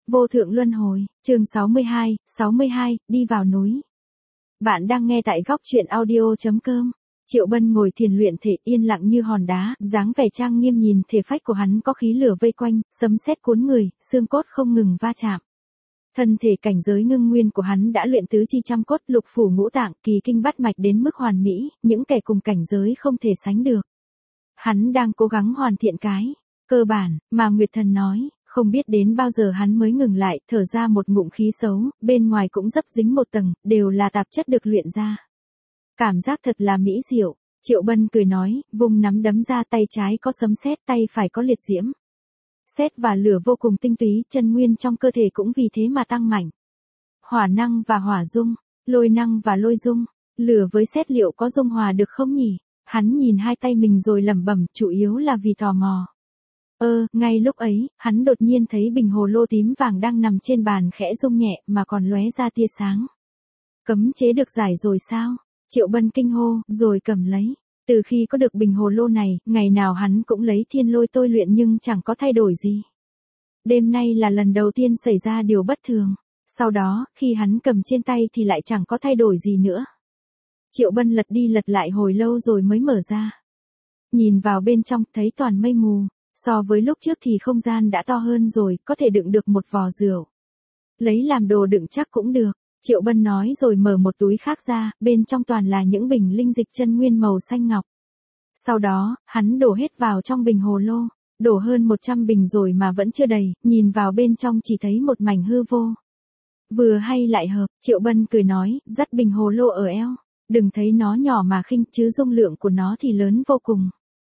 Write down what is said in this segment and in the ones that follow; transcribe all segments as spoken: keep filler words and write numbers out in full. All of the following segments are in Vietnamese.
Vô thượng luân hồi, chương sáu mươi hai, sáu mươi hai, đi vào núi. Bạn đang nghe tại góc truyện audio.com. Triệu Bân ngồi thiền luyện thể yên lặng như hòn đá, dáng vẻ trang nghiêm nhìn thể phách của hắn có khí lửa vây quanh, sấm sét cuốn người, xương cốt không ngừng va chạm. Thân thể cảnh giới ngưng nguyên của hắn đã luyện tứ chi trăm cốt lục phủ ngũ tạng kỳ kinh bát mạch đến mức hoàn mỹ, những kẻ cùng cảnh giới không thể sánh được. Hắn đang cố gắng hoàn thiện cái cơ bản mà Nguyệt Thần nói. Không biết đến bao giờ hắn mới ngừng lại, thở ra một ngụm khí xấu, bên ngoài cũng dấp dính một tầng, đều là tạp chất được luyện ra. Cảm giác thật là mỹ diệu, Triệu Bân cười nói, vùng nắm đấm ra, tay trái có sấm sét, tay phải có liệt diễm. Sét và lửa vô cùng tinh túy, chân nguyên trong cơ thể cũng vì thế mà tăng mạnh. Hỏa năng và hỏa dung, lôi năng và lôi dung, lửa với sét liệu có dung hòa được không nhỉ? Hắn nhìn hai tay mình rồi lẩm bẩm, chủ yếu là vì tò mò. Ơ, ngay lúc ấy, hắn đột nhiên thấy bình hồ lô tím vàng đang nằm trên bàn khẽ rung nhẹ mà còn lóe ra tia sáng. Cấm chế được giải rồi sao? Triệu Bân kinh hô, rồi cầm lấy. Từ khi có được bình hồ lô này, ngày nào hắn cũng lấy thiên lôi tôi luyện nhưng chẳng có thay đổi gì. Đêm nay là lần đầu tiên xảy ra điều bất thường. Sau đó, khi hắn cầm trên tay thì lại chẳng có thay đổi gì nữa. Triệu Bân lật đi lật lại hồi lâu rồi mới mở ra. Nhìn vào bên trong thấy toàn mây mù. So với lúc trước thì không gian đã to hơn rồi, có thể đựng được một vò rượu. Lấy làm đồ đựng chắc cũng được, Triệu Bân nói rồi mở một túi khác ra, bên trong toàn là những bình linh dịch chân nguyên màu xanh ngọc. Sau đó, hắn đổ hết vào trong bình hồ lô, đổ hơn một trăm bình rồi mà vẫn chưa đầy, nhìn vào bên trong chỉ thấy một mảnh hư vô. Vừa hay lại hợp, Triệu Bân cười nói, dắt bình hồ lô ở eo, đừng thấy nó nhỏ mà khinh chứ dung lượng của nó thì lớn vô cùng.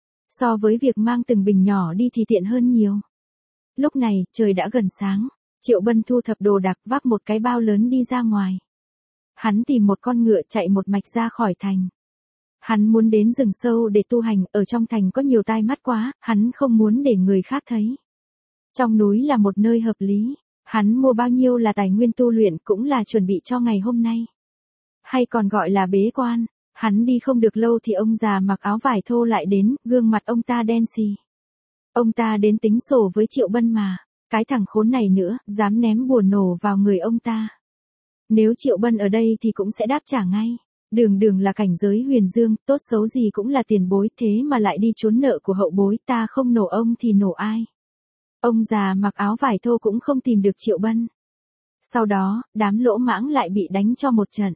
So với việc mang từng bình nhỏ đi thì tiện hơn nhiều. Lúc này, trời đã gần sáng. Triệu Bân thu thập đồ đạc vác một cái bao lớn đi ra ngoài. Hắn tìm một con ngựa chạy một mạch ra khỏi thành. Hắn muốn đến rừng sâu để tu hành, ở trong thành có nhiều tai mắt quá, hắn không muốn để người khác thấy. Trong núi là một nơi hợp lý. Hắn mua bao nhiêu là tài nguyên tu luyện cũng là chuẩn bị cho ngày hôm nay. Hay còn gọi là bế quan. Hắn đi không được lâu thì ông già mặc áo vải thô lại đến, gương mặt ông ta đen xì. Ông ta đến tính sổ với Triệu Bân mà, cái thằng khốn này nữa, dám ném bùa nổ vào người ông ta. Nếu Triệu Bân ở đây thì cũng sẽ đáp trả ngay. Đường đường là cảnh giới huyền dương, tốt xấu gì cũng là tiền bối, thế mà lại đi trốn nợ của hậu bối, ta không nổ ông thì nổ ai. Ông già mặc áo vải thô cũng không tìm được Triệu Bân. Sau đó, đám lỗ mãng lại bị đánh cho một trận.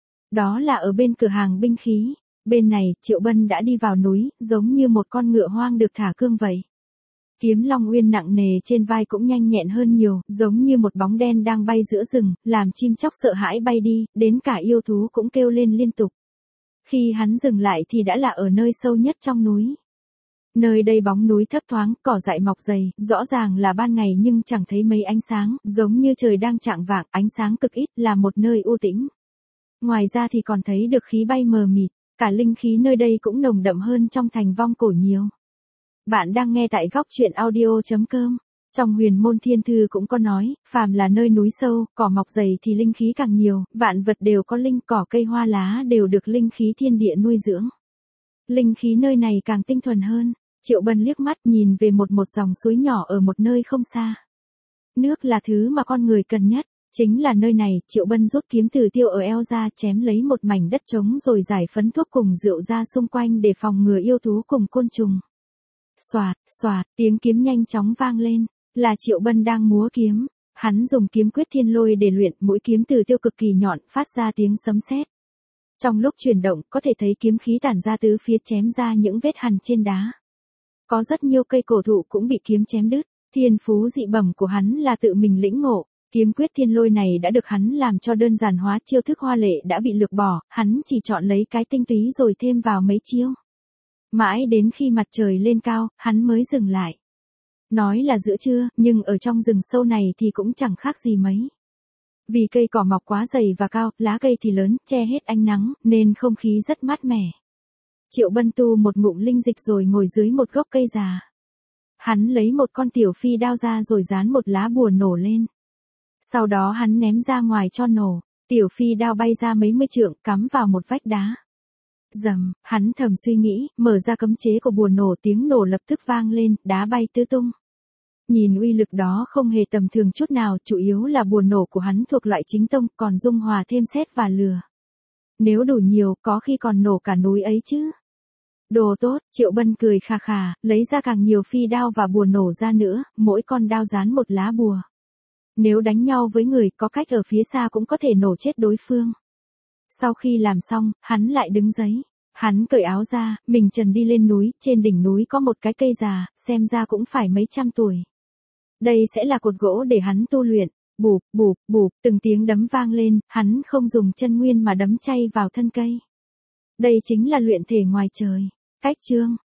Đó là ở bên cửa hàng binh khí. Bên này, Triệu Bân đã đi vào núi, giống như một con ngựa hoang được thả cương vậy. Kiếm Long Uyên nặng nề trên vai cũng nhanh nhẹn hơn nhiều, giống như một bóng đen đang bay giữa rừng, làm chim chóc sợ hãi bay đi, đến cả yêu thú cũng kêu lên liên tục. Khi hắn dừng lại thì đã là ở nơi sâu nhất trong núi. Nơi đây bóng núi thấp thoáng, cỏ dại mọc dày, rõ ràng là ban ngày nhưng chẳng thấy mấy ánh sáng, giống như trời đang chạng vạng, ánh sáng cực ít, là một nơi u tĩnh. Ngoài ra thì còn thấy được khí bay mờ mịt, cả linh khí nơi đây cũng nồng đậm hơn trong thành vong cổ nhiều. Bạn đang nghe tại góc truyện audio.com. Trong Huyền Môn Thiên Thư cũng có nói, phàm là nơi núi sâu, cỏ mọc dày thì linh khí càng nhiều, vạn vật đều có linh, cỏ cây hoa lá đều được linh khí thiên địa nuôi dưỡng. Linh khí nơi này càng tinh thuần hơn. Triệu Bân liếc mắt nhìn về một một dòng suối nhỏ ở một nơi không xa. Nước là thứ mà con người cần nhất. Chính là nơi này, Triệu Bân rút kiếm từ tiêu ở eo ra, chém lấy một mảnh đất trống rồi giải phấn thuốc cùng rượu ra xung quanh để phòng ngừa yêu thú cùng côn trùng. Xoạt, xoạt, tiếng kiếm nhanh chóng vang lên, là Triệu Bân đang múa kiếm. Hắn dùng kiếm quyết thiên lôi để luyện, mũi kiếm từ tiêu cực kỳ nhọn, phát ra tiếng sấm sét. Trong lúc chuyển động, có thể thấy kiếm khí tản ra tứ phía chém ra những vết hằn trên đá. Có rất nhiều cây cổ thụ cũng bị kiếm chém đứt, thiên phú dị bẩm của hắn là tự mình lĩnh ngộ. Kiếm quyết thiên lôi này đã được hắn làm cho đơn giản hóa, chiêu thức hoa lệ đã bị lược bỏ, hắn chỉ chọn lấy cái tinh túy rồi thêm vào mấy chiêu. Mãi đến khi mặt trời lên cao, hắn mới dừng lại. Nói là giữa trưa, nhưng ở trong rừng sâu này thì cũng chẳng khác gì mấy. Vì cây cỏ mọc quá dày và cao, lá cây thì lớn, che hết ánh nắng, nên không khí rất mát mẻ. Triệu Bân tu một ngụm linh dịch rồi ngồi dưới một gốc cây già. Hắn lấy một con tiểu phi đao ra rồi dán một lá bùa nổ lên. Sau đó hắn ném ra ngoài cho nổ, tiểu phi đao bay ra mấy mươi trượng, cắm vào một vách đá. Rầm, hắn thầm suy nghĩ, mở ra cấm chế của bùa nổ, tiếng nổ lập tức vang lên, đá bay tứ tung. Nhìn uy lực đó không hề tầm thường chút nào, chủ yếu là bùa nổ của hắn thuộc loại chính tông, còn dung hòa thêm sét và lửa. Nếu đủ nhiều, có khi còn nổ cả núi ấy chứ. Đồ tốt, Triệu Bân cười khà khà, lấy ra càng nhiều phi đao và bùa nổ ra nữa, mỗi con đao dán một lá bùa. Nếu đánh nhau với người, có cách ở phía xa cũng có thể nổ chết đối phương. Sau khi làm xong, hắn lại đứng giấy. Hắn cởi áo ra, mình trần đi lên núi, trên đỉnh núi có một cái cây già, xem ra cũng phải mấy trăm tuổi. Đây sẽ là cột gỗ để hắn tu luyện. Bụp, bụp, bụp, từng tiếng đấm vang lên, hắn không dùng chân nguyên mà đấm chay vào thân cây. Đây chính là luyện thể ngoài trời. Cách chương